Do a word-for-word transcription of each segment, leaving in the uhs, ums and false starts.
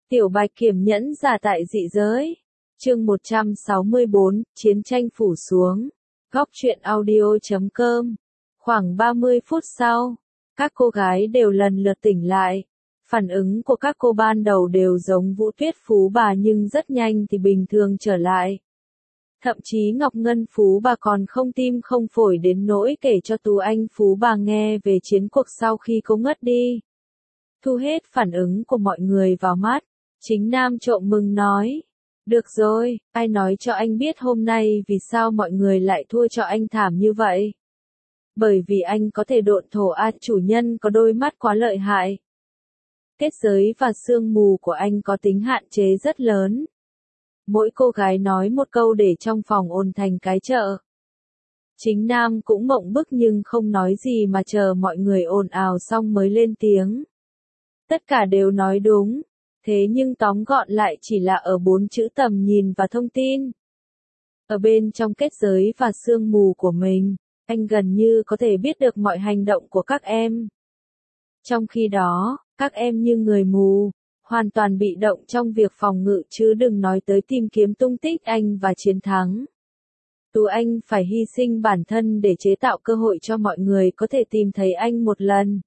Tiểu Bạch Kiểm nhẫn giả tại dị giới. Chương một trăm sáu mươi bốn, Chiến tranh phủ xuống. Góc truyện audio chấm com. Khoảng ba mươi phút sau, các cô gái đều lần lượt tỉnh lại. Phản ứng của các cô ban đầu đều giống Vũ Tuyết Phú Bà nhưng rất nhanh thì bình thường trở lại. Thậm chí Ngọc Ngân Phú Bà còn không tim không phổi đến nỗi kể cho Tú Anh Phú Bà nghe về chiến cuộc sau khi cô ngất đi. Thu hết phản ứng của mọi người vào mắt, Chính Nam trộm mừng nói. Được rồi, ai nói cho anh biết hôm nay vì sao mọi người lại thua cho anh thảm như vậy? Bởi vì anh có thể độn thổ a, chủ nhân có đôi mắt quá lợi hại. Kết giới và sương mù của anh có tính hạn chế rất lớn. Mỗi cô gái nói một câu để trong phòng ồn thành cái chợ. Chính Nam cũng mộng bức nhưng không nói gì mà chờ mọi người ồn ào xong mới lên tiếng. Tất cả đều nói đúng, thế nhưng tóm gọn lại chỉ là ở bốn chữ tầm nhìn và thông tin. Ở bên trong kết giới và sương mù của mình, anh gần như có thể biết được mọi hành động của các em. Trong khi đó, các em như người mù, hoàn toàn bị động trong việc phòng ngự chứ đừng nói tới tìm kiếm tung tích anh và chiến thắng. Tú Anh phải hy sinh bản thân để chế tạo cơ hội cho mọi người có thể tìm thấy anh một lần.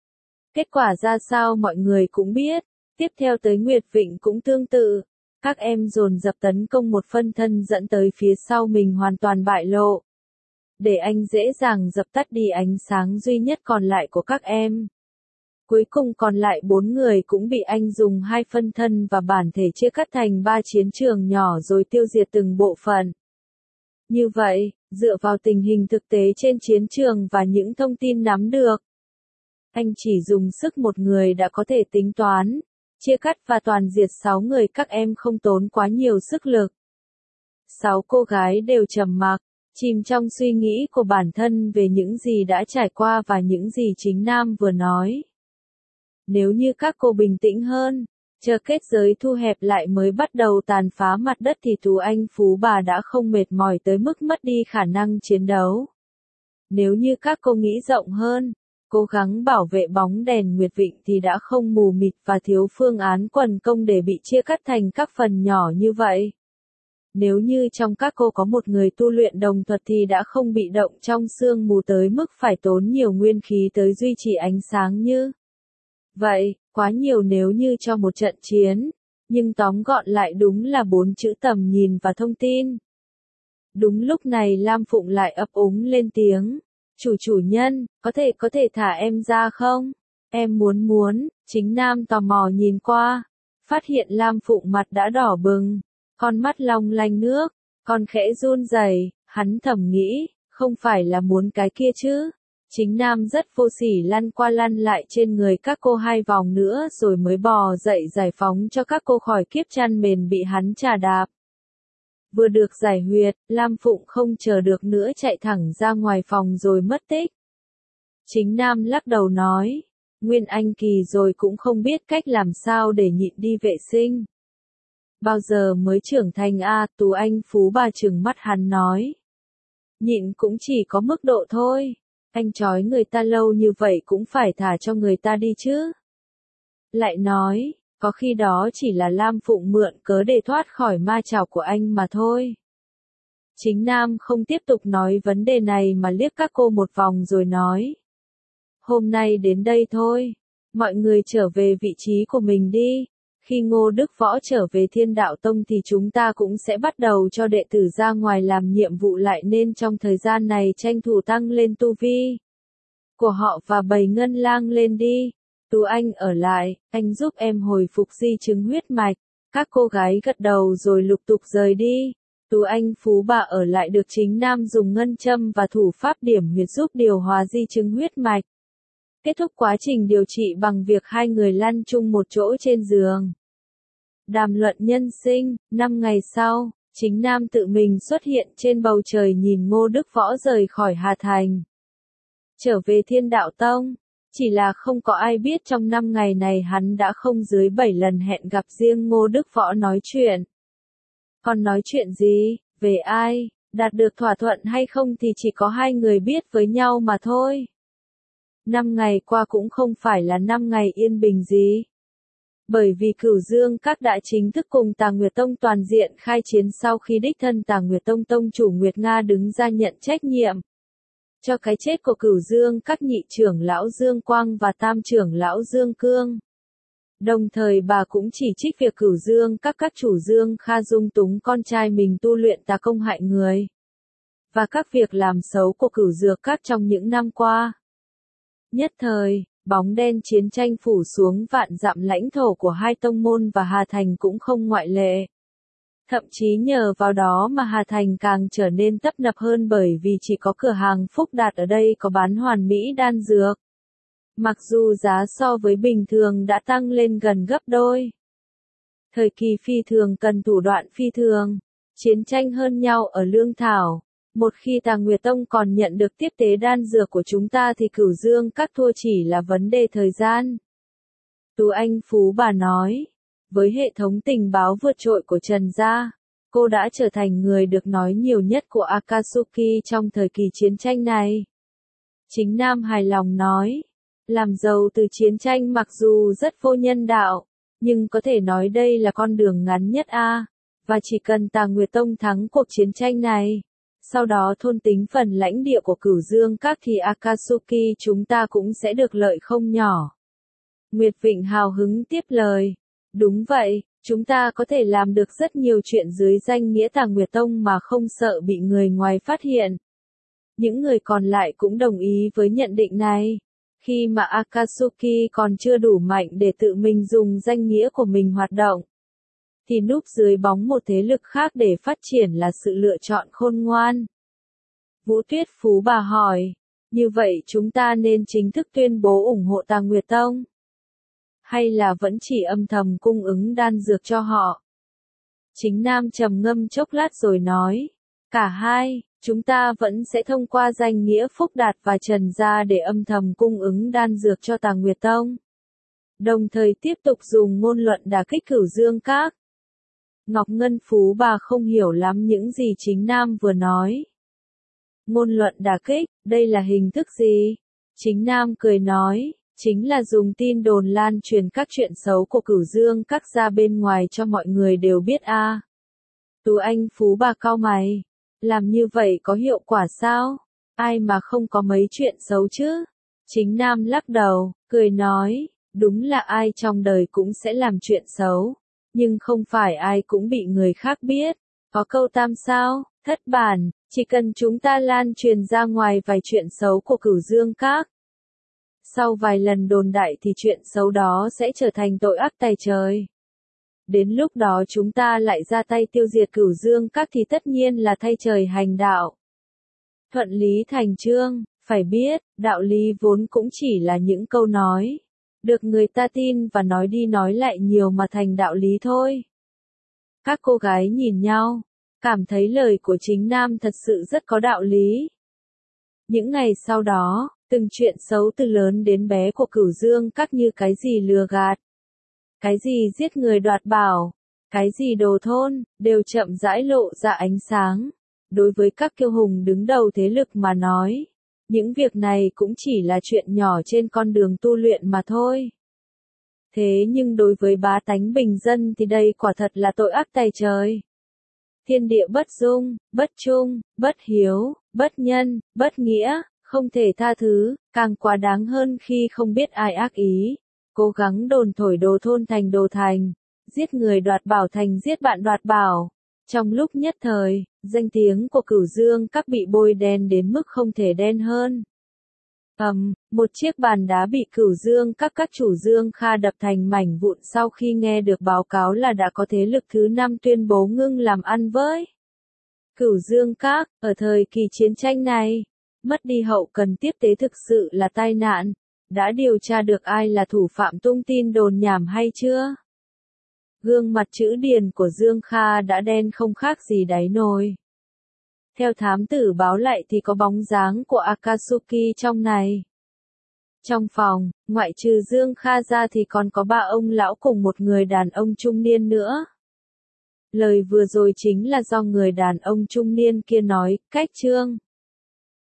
Kết quả ra sao mọi người cũng biết, tiếp theo tới Nguyệt Vịnh cũng tương tự. Các em dồn dập tấn công một phân thân dẫn tới phía sau mình hoàn toàn bại lộ. Để anh dễ dàng dập tắt đi ánh sáng duy nhất còn lại của các em. Cuối cùng còn lại bốn người cũng bị anh dùng hai phân thân và bản thể chia cắt thành ba chiến trường nhỏ rồi tiêu diệt từng bộ phận. Như vậy, dựa vào tình hình thực tế trên chiến trường và những thông tin nắm được, anh chỉ dùng sức một người đã có thể tính toán, chia cắt và toàn diệt sáu người các em không tốn quá nhiều sức lực. Sáu cô gái đều trầm mặc, chìm trong suy nghĩ của bản thân về những gì đã trải qua và những gì Chính Nam vừa nói. Nếu như các cô bình tĩnh hơn, chờ kết giới thu hẹp lại mới bắt đầu tàn phá mặt đất thì Tú Anh Phú Bà đã không mệt mỏi tới mức mất đi khả năng chiến đấu. Nếu như các cô nghĩ rộng hơn, cố gắng bảo vệ bóng đèn Nguyệt Vịnh thì đã không mù mịt và thiếu phương án quần công để bị chia cắt thành các phần nhỏ như vậy. Nếu như trong các cô có một người tu luyện đồng thuật thì đã không bị động trong sương mù tới mức phải tốn nhiều nguyên khí tới duy trì ánh sáng như vậy, quá nhiều nếu như cho một trận chiến, nhưng tóm gọn lại đúng là bốn chữ tầm nhìn và thông tin. Đúng lúc này Lam Phụng lại ấp úng lên tiếng, chủ chủ nhân, có thể có thể thả em ra không? Em muốn muốn, Chính Nam tò mò nhìn qua, phát hiện Lam Phụng mặt đã đỏ bừng, con mắt long lanh nước, con khẽ run rẩy, hắn thầm nghĩ, không phải là muốn cái kia chứ? Chính Nam rất vô sỉ lăn qua lăn lại trên người các cô hai vòng nữa rồi mới bò dậy giải phóng cho các cô khỏi kiếp chăn mền bị hắn trà đạp. Vừa được giải huyệt, Lam Phụng không chờ được nữa chạy thẳng ra ngoài phòng rồi mất tích. Chính Nam lắc đầu nói, Nguyên Anh kỳ rồi cũng không biết cách làm sao để nhịn đi vệ sinh. Bao giờ mới trưởng thành a? Tú Anh Phú Bà trừng mắt hắn nói. Nhịn cũng chỉ có mức độ thôi. Anh trói người ta lâu như vậy cũng phải thả cho người ta đi chứ. Lại nói, có khi đó chỉ là Lam Phụng mượn cớ để thoát khỏi ma chảo của anh mà thôi. Chính Nam không tiếp tục nói vấn đề này mà liếc các cô một vòng rồi nói. Hôm nay đến đây thôi, mọi người trở về vị trí của mình đi. Khi Ngô Đức Võ trở về Thiên Đạo Tông thì chúng ta cũng sẽ bắt đầu cho đệ tử ra ngoài làm nhiệm vụ lại nên trong thời gian này tranh thủ tăng lên tu vi của họ và bày Ngân Lang lên đi. Tú Anh ở lại, anh giúp em hồi phục di chứng huyết mạch. Các cô gái gật đầu rồi lục tục rời đi. Tú Anh Phú Bà ở lại được Chính Nam dùng ngân châm và thủ pháp điểm huyệt giúp điều hòa di chứng huyết mạch. Kết thúc quá trình điều trị bằng việc hai người lăn chung một chỗ trên giường. Đàm luận nhân sinh, năm ngày sau, Chính Nam tự mình xuất hiện trên bầu trời nhìn Ngô Đức Võ rời khỏi Hà Thành. Trở về Thiên Đạo Tông, chỉ là không có ai biết trong năm ngày này hắn đã không dưới bảy lần hẹn gặp riêng Ngô Đức Võ nói chuyện. Còn nói chuyện gì, về ai, đạt được thỏa thuận hay không thì chỉ có hai người biết với nhau mà thôi. Năm ngày qua cũng không phải là năm ngày yên bình gì. Bởi vì Cửu Dương Các đã chính thức cùng Tà Nguyệt Tông toàn diện khai chiến sau khi đích thân Tà Nguyệt Tông tông chủ Nguyệt Nga đứng ra nhận trách nhiệm cho cái chết của Cửu Dương Các nhị trưởng lão Dương Quang và tam trưởng lão Dương Cương. Đồng thời bà cũng chỉ trích việc Cửu Dương Các các chủ Dương Kha dung túng con trai mình tu luyện tà công hại người, và các việc làm xấu của Cửu Dương Các trong những năm qua. Nhất thời, bóng đen chiến tranh phủ xuống vạn dặm lãnh thổ của hai tông môn và Hà Thành cũng không ngoại lệ. Thậm chí nhờ vào đó mà Hà Thành càng trở nên tấp nập hơn bởi vì chỉ có cửa hàng Phúc Đạt ở đây có bán hoàn mỹ đan dược. Mặc dù giá so với bình thường đã tăng lên gần gấp đôi. Thời kỳ phi thường cần thủ đoạn phi thường, chiến tranh hơn nhau ở lương thảo. Một khi Tà Nguyệt Tông còn nhận được tiếp tế đan dược của chúng ta thì Cửu Dương Các thua chỉ là vấn đề thời gian. Tú Anh Phú bà nói, với hệ thống tình báo vượt trội của Trần Gia, cô đã trở thành người được nói nhiều nhất của Akatsuki trong thời kỳ chiến tranh này. Chính Nam hài lòng nói, làm giàu từ chiến tranh mặc dù rất vô nhân đạo, nhưng có thể nói đây là con đường ngắn nhất a, và chỉ cần Tà Nguyệt Tông thắng cuộc chiến tranh này, sau đó thôn tính phần lãnh địa của Cửu Dương Các thì Akatsuki chúng ta cũng sẽ được lợi không nhỏ. Nguyệt Vịnh hào hứng tiếp lời, đúng vậy, chúng ta có thể làm được rất nhiều chuyện dưới danh nghĩa Tà Nguyệt Tông mà không sợ bị người ngoài phát hiện. Những người còn lại cũng đồng ý với nhận định này. Khi mà Akatsuki còn chưa đủ mạnh để tự mình dùng danh nghĩa của mình hoạt động, thì núp dưới bóng một thế lực khác để phát triển là sự lựa chọn khôn ngoan. Vũ Tuyết Phú bà hỏi, như vậy chúng ta nên chính thức tuyên bố ủng hộ Tà Nguyệt Tông? Hay là vẫn chỉ âm thầm cung ứng đan dược cho họ? Chính Nam trầm ngâm chốc lát rồi nói, cả hai, chúng ta vẫn sẽ thông qua danh nghĩa Phúc Đạt và Trần Gia để âm thầm cung ứng đan dược cho Tà Nguyệt Tông. Đồng thời tiếp tục dùng ngôn luận đả kích Cửu Dương Các. Ngọc Ngân Phú bà không hiểu lắm những gì Chính Nam vừa nói. Ngôn luận đả kích, đây là hình thức gì? Chính Nam cười nói, chính là dùng tin đồn lan truyền các chuyện xấu của Cửu Dương Các ra bên ngoài cho mọi người đều biết a. À. Tú Anh Phú bà cau mày, làm như vậy có hiệu quả sao? Ai mà không có mấy chuyện xấu chứ? Chính Nam lắc đầu, cười nói, đúng là ai trong đời cũng sẽ làm chuyện xấu, nhưng không phải ai cũng bị người khác biết. Có câu tam sao, thất bản, chỉ cần chúng ta lan truyền ra ngoài vài chuyện xấu của Cửu Dương Các. Sau vài lần đồn đại thì chuyện xấu đó sẽ trở thành tội ác tày trời. Đến lúc đó chúng ta lại ra tay tiêu diệt Cửu Dương Các thì tất nhiên là thay trời hành đạo. Thuận lý thành chương, phải biết, đạo lý vốn cũng chỉ là những câu nói, được người ta tin và nói đi nói lại nhiều mà thành đạo lý thôi. Các cô gái nhìn nhau, cảm thấy lời của Chính Nam thật sự rất có đạo lý. Những ngày sau đó, từng chuyện xấu từ lớn đến bé của Cửu Dương Các như cái gì lừa gạt, cái gì giết người đoạt bảo, cái gì đồ thôn, đều chậm rãi lộ ra ánh sáng. Đối với các kiêu hùng đứng đầu thế lực mà nói, những việc này cũng chỉ là chuyện nhỏ trên con đường tu luyện mà thôi. Thế nhưng đối với bá tánh bình dân thì đây quả thật là tội ác tày trời. Thiên địa bất dung, bất trung, bất hiếu, bất nhân, bất nghĩa, không thể tha thứ, càng quá đáng hơn khi không biết ai ác ý, cố gắng đồn thổi đồ thôn thành đồ thành, giết người đoạt bảo thành giết bạn đoạt bảo. Trong lúc nhất thời, danh tiếng của Cửu Dương Các bị bôi đen đến mức không thể đen hơn. Ầm, um, một chiếc bàn đá bị Cửu Dương Các các chủ Dương Kha đập thành mảnh vụn sau khi nghe được báo cáo là đã có thế lực thứ năm tuyên bố ngưng làm ăn với Cửu Dương Các. Ở thời kỳ chiến tranh này, mất đi hậu cần tiếp tế thực sự là tai nạn. Đã điều tra được ai là thủ phạm tung tin đồn nhảm hay chưa? Gương mặt chữ điền của Dương Kha đã đen không khác gì đáy nồi. Theo thám tử báo lại thì có bóng dáng của Akatsuki trong này. Trong phòng, ngoại trừ Dương Kha ra thì còn có ba ông lão cùng một người đàn ông trung niên nữa. Lời vừa rồi chính là do người đàn ông trung niên kia nói, cách chương.